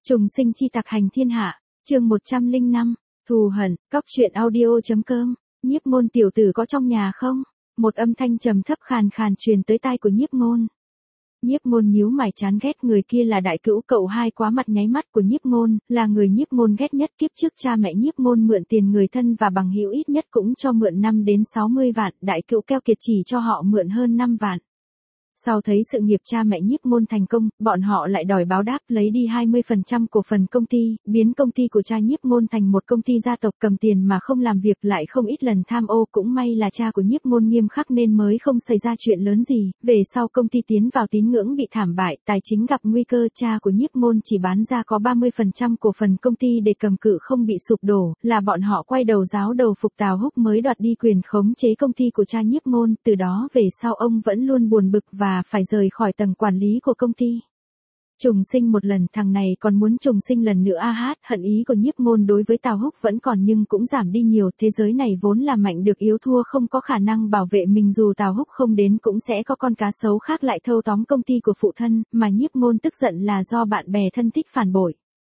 Trùng sinh chi tặc hành thiên hạ, chương 105, thù hận, cóc truyện audio.com, Nhiếp Ngôn tiểu tử có trong nhà không? Một âm thanh trầm thấp khàn khàn truyền tới tai của Nhiếp Ngôn. Nhiếp Ngôn nhíu mày chán ghét, người kia là đại cữu cậu hai quá mặt nháy mắt của Nhiếp Ngôn, là người Nhiếp Ngôn ghét nhất. Kiếp trước cha mẹ Nhiếp Ngôn mượn tiền người thân và bằng hữu ít nhất cũng cho mượn 5 đến 60 vạn, đại cữu keo kiệt chỉ cho họ mượn hơn 5 vạn. Sau thấy sự nghiệp cha mẹ Nhiếp Ngôn thành công, bọn họ lại đòi báo đáp, lấy đi 20% cổ phần công ty, biến công ty của cha Nhiếp Ngôn thành một công ty gia tộc, cầm tiền mà không làm việc, lại không ít lần tham ô. Cũng may là cha của Nhiếp Ngôn nghiêm khắc nên mới không xảy ra chuyện lớn gì. Về sau công ty tiến vào tín ngưỡng bị thảm bại, tài chính gặp nguy cơ, cha của Nhiếp Ngôn chỉ bán ra có 30% cổ phần công ty để cầm cự không bị sụp đổ, là bọn họ quay đầu giáo đầu phục Tào Húc mới đoạt đi quyền khống chế công ty của cha Nhiếp Ngôn. Từ đó về sau ông vẫn luôn buồn bực và phải rời khỏi tầng quản lý của công ty. Trùng sinh một lần, thằng này còn muốn trùng sinh lần nữa hận ý của Nhiếp Ngôn đối với Tào Húc vẫn còn nhưng cũng giảm đi nhiều. Thế giới này vốn là mạnh được yếu thua, không có khả năng bảo vệ mình, dù Tào Húc không đến cũng sẽ có con cá sấu khác lại thâu tóm công ty của phụ thân, mà Nhiếp Ngôn tức giận là do bạn bè thân thích phản bội.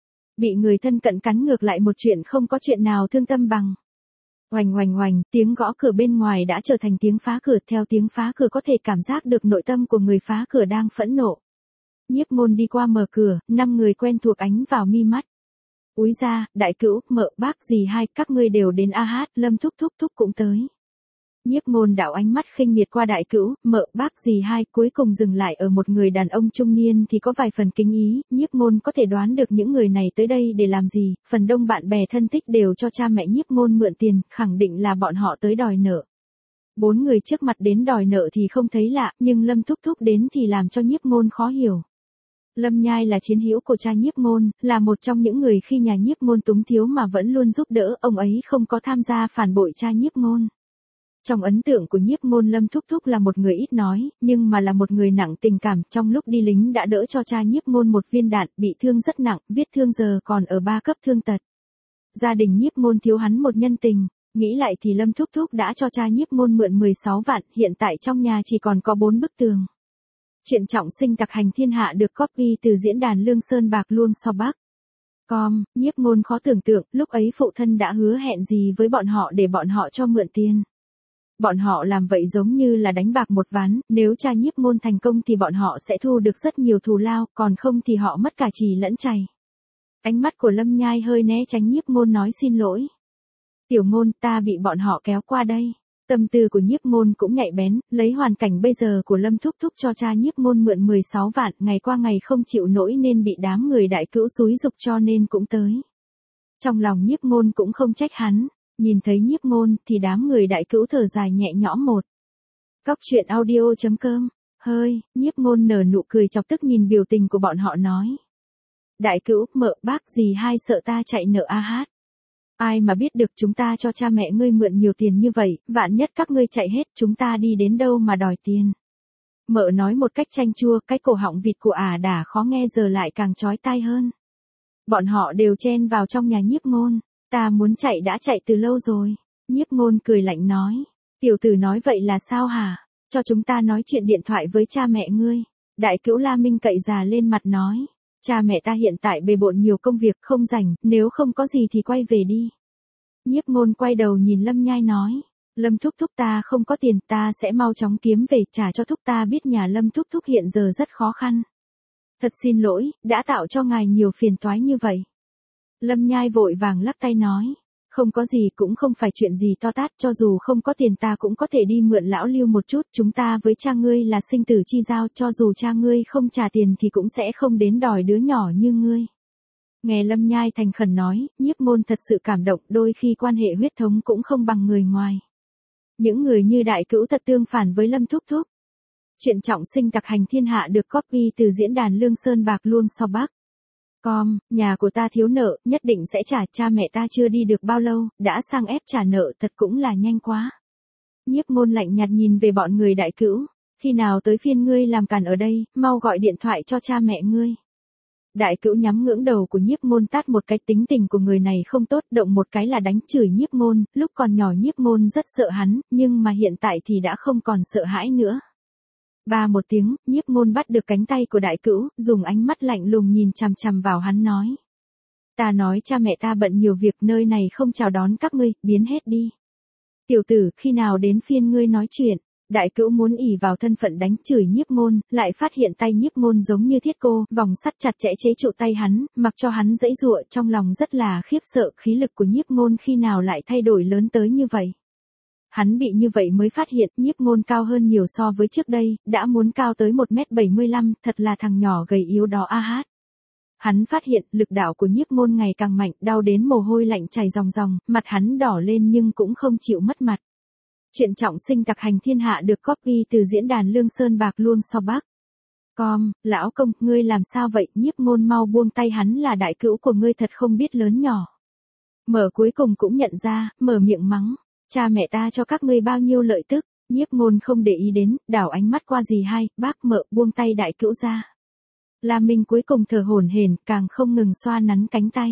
Bị người thân cận cắn ngược lại một chuyện không có chuyện nào thương tâm bằng. Oành oành oành, tiếng gõ cửa bên ngoài đã trở thành tiếng phá cửa, theo tiếng phá cửa có thể cảm giác được nội tâm của người phá cửa đang phẫn nộ. Nhiếp Ngôn đi qua mở cửa, 5 người quen thuộc ánh vào mi mắt. Úi ra, đại cữu, mợ, bác dì hai, các ngươi đều đến Lâm thúc cũng tới. Nhiếp Ngôn đảo ánh mắt khinh miệt qua đại cữu, mợ, bác dì hai, cuối cùng dừng lại ở một người đàn ông trung niên thì có vài phần kính ý. Nhiếp Ngôn có thể đoán được những người này tới đây để làm gì, phần đông bạn bè thân thích đều cho cha mẹ Nhiếp Ngôn mượn tiền, khẳng định là bọn họ tới đòi nợ. 4 người trước mặt đến đòi nợ thì không thấy lạ, nhưng Lâm thúc đến thì làm cho Nhiếp Ngôn khó hiểu. Lâm Nhai là chiến hữu của cha Nhiếp Ngôn, là một trong những người khi nhà Nhiếp Ngôn túng thiếu mà vẫn luôn giúp đỡ, ông ấy không có tham gia phản bội cha Nhiếp Ngôn. Trong ấn tượng của Nhiếp Ngôn, Lâm thúc là một người ít nói, nhưng mà là một người nặng tình cảm. Trong lúc đi lính đã đỡ cho cha Nhiếp Ngôn một viên đạn, bị thương rất nặng, vết thương giờ còn ở 3 cấp thương tật. Gia đình Nhiếp Ngôn thiếu hắn một nhân tình, nghĩ lại thì Lâm thúc đã cho cha Nhiếp Ngôn mượn 16 vạn, hiện tại trong nhà chỉ còn có 4 bức tường. Chuyện trọng sinh tặc hành thiên hạ được copy từ diễn đàn Lương Sơn Bạc Luông So Bắc. Nhiếp Ngôn khó tưởng tượng, lúc ấy phụ thân đã hứa hẹn gì với bọn họ để bọn họ cho mượn tiền. Bọn họ làm vậy giống như là đánh bạc một ván, nếu cha Nhiếp Ngôn thành công thì bọn họ sẽ thu được rất nhiều thù lao, còn không thì họ mất cả chì lẫn chày. Ánh mắt của Lâm Nhai hơi né tránh, Nhiếp Ngôn nói xin lỗi. Tiểu Ngôn, ta bị bọn họ kéo qua đây. Tâm tư của Nhiếp Ngôn cũng nhạy bén, lấy hoàn cảnh bây giờ của Lâm thúc cho cha Nhiếp Ngôn mượn 16 vạn, ngày qua ngày không chịu nổi nên bị đám người đại cữu xúi giục cho nên cũng tới. Trong lòng Nhiếp Ngôn cũng không trách hắn, nhìn thấy Nhiếp Ngôn thì đám người đại cữu thở dài nhẹ nhõm một. Cóc truyện audio.com, Nhiếp Ngôn nở nụ cười chọc tức nhìn biểu tình của bọn họ nói. Đại cữu, mợ, bác dì hai sợ ta chạy nợ Ai mà biết được, chúng ta cho cha mẹ ngươi mượn nhiều tiền như vậy, vạn nhất các ngươi chạy hết, chúng ta đi đến đâu mà đòi tiền. Mợ nói một cách chanh chua, cái cổ họng vịt của đả khó nghe giờ lại càng chói tai hơn. Bọn họ đều chen vào trong nhà Nhiếp Ngôn, ta muốn chạy đã chạy từ lâu rồi. Nhiếp Ngôn cười lạnh nói, tiểu tử nói vậy là sao hả, cho chúng ta nói chuyện điện thoại với cha mẹ ngươi. Đại cữu La Minh cậy già lên mặt nói. Cha mẹ ta hiện tại bề bộn nhiều công việc không rảnh, nếu không có gì thì quay về đi. Nhiếp Ngôn quay đầu nhìn Lâm Nhai nói, Lâm thúc ta không có tiền, ta sẽ mau chóng kiếm về trả cho thúc, ta biết nhà Lâm thúc hiện giờ rất khó khăn. Thật xin lỗi, đã tạo cho ngài nhiều phiền toái như vậy. Lâm Nhai vội vàng lắc tay nói, không có gì, cũng không phải chuyện gì to tát, cho dù không có tiền ta cũng có thể đi mượn lão Lưu một chút, chúng ta với cha ngươi là sinh tử chi giao, cho dù cha ngươi không trả tiền thì cũng sẽ không đến đòi đứa nhỏ như ngươi. Nghe Lâm Nhai thành khẩn nói, Nhiếp Ngôn thật sự cảm động, đôi khi quan hệ huyết thống cũng không bằng người ngoài. Những người như đại cữu thật tương phản với Lâm thúc. Chuyện trọng sinh tặc hành thiên hạ được copy từ diễn đàn Lương Sơn Bạc Luông So Bắc. Nhà của ta thiếu nợ, nhất định sẽ trả, cha mẹ ta chưa đi được bao lâu, đã sang ép trả nợ, thật cũng là nhanh quá. Nhiếp Ngôn lạnh nhạt nhìn về bọn người đại cữu, khi nào tới phiên ngươi làm càn ở đây, mau gọi điện thoại cho cha mẹ ngươi. Đại cữu nhắm ngưỡng đầu của Nhiếp Ngôn tát một cái, tính tình của người này không tốt, động một cái là đánh chửi Nhiếp Ngôn, lúc còn nhỏ Nhiếp Ngôn rất sợ hắn, nhưng mà hiện tại thì đã không còn sợ hãi nữa. Ba một tiếng, Nhiếp Ngôn bắt được cánh tay của đại cữu, dùng ánh mắt lạnh lùng nhìn chằm chằm vào hắn nói. Ta nói cha mẹ ta bận nhiều việc nơi này không chào đón các ngươi, biến hết đi. Tiểu tử, khi nào đến phiên ngươi nói chuyện? Đại cữu muốn ỷ vào thân phận đánh chửi Nhiếp Ngôn, lại phát hiện tay Nhiếp Ngôn giống như thiết cô, vòng sắt chặt chẽ chế trụ tay hắn, mặc cho hắn giãy giụa, trong lòng rất là khiếp sợ, khí lực của Nhiếp Ngôn khi nào lại thay đổi lớn tới như vậy. Hắn bị như vậy mới phát hiện Nhiếp Ngôn cao hơn nhiều so với trước đây, đã muốn cao tới 1m75, thật là thằng nhỏ gầy yếu đó a hát. Hắn phát hiện lực đạo của Nhiếp Ngôn ngày càng mạnh, đau đến mồ hôi lạnh chảy ròng ròng, mặt hắn đỏ lên nhưng cũng không chịu mất mặt. Chuyện trọng sinh tặc hành thiên hạ được copy từ diễn đàn Lương Sơn Bạc Luông sau Bắc. Lão công, ngươi làm sao vậy? Nhiếp Ngôn mau buông tay, hắn là đại cữu của ngươi, thật không biết lớn nhỏ. Mở cuối cùng cũng nhận ra, mở miệng mắng. Cha mẹ ta cho các ngươi bao nhiêu lợi tức? Nhiếp Ngôn không để ý đến, đảo ánh mắt qua dì hai, bác Mợ, buông tay đại cữu ra. La Minh cuối cùng thở hổn hển, càng không ngừng xoa nắn cánh tay.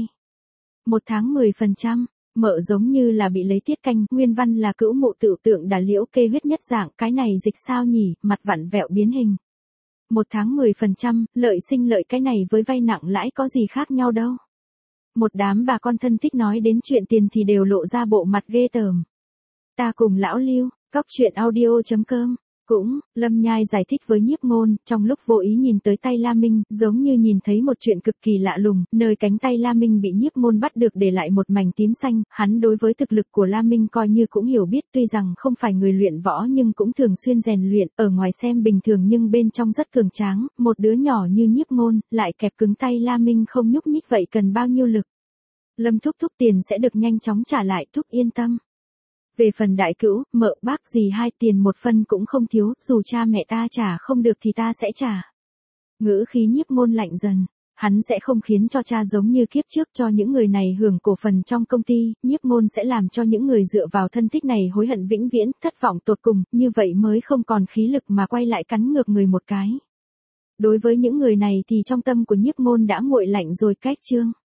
1 tháng 10%, Mợ giống như là bị lấy tiết canh, nguyên văn là cữu mộ tự tượng đà liễu kê huyết nhất dạng, cái này dịch sao nhỉ, mặt vặn vẹo biến hình. 1 tháng 10%, lợi sinh lợi, cái này với vay nặng lãi có gì khác nhau đâu. Một đám bà con thân thích nói đến chuyện tiền thì đều lộ ra bộ mặt ghê tởm. Ta cùng lão Lưu, cóc truyện audio.com. Cũng, Lâm Nhai giải thích với Nhiếp Ngôn, trong lúc vô ý nhìn tới tay La Minh, giống như nhìn thấy một chuyện cực kỳ lạ lùng, nơi cánh tay La Minh bị Nhiếp Ngôn bắt được để lại một mảnh tím xanh, hắn đối với thực lực của La Minh coi như cũng hiểu biết, tuy rằng không phải người luyện võ nhưng cũng thường xuyên rèn luyện, ở ngoài xem bình thường nhưng bên trong rất cường tráng, một đứa nhỏ như Nhiếp Ngôn, lại kẹp cứng tay La Minh không nhúc nhích vậy cần bao nhiêu lực. Lâm thúc thúc tiền sẽ được nhanh chóng trả lại, thúc yên tâm. Về phần đại cữu, Mợ, bác dì hai, tiền một phân cũng không thiếu, dù cha mẹ ta trả không được thì ta sẽ trả. Ngữ khí Nhiếp Ngôn lạnh dần, hắn sẽ không khiến cho cha giống như kiếp trước cho những người này hưởng cổ phần trong công ty, Nhiếp Ngôn sẽ làm cho những người dựa vào thân thích này hối hận vĩnh viễn, thất vọng tột cùng, như vậy mới không còn khí lực mà quay lại cắn ngược người một cái. Đối với những người này thì trong tâm của Nhiếp Ngôn đã nguội lạnh rồi, cách chương.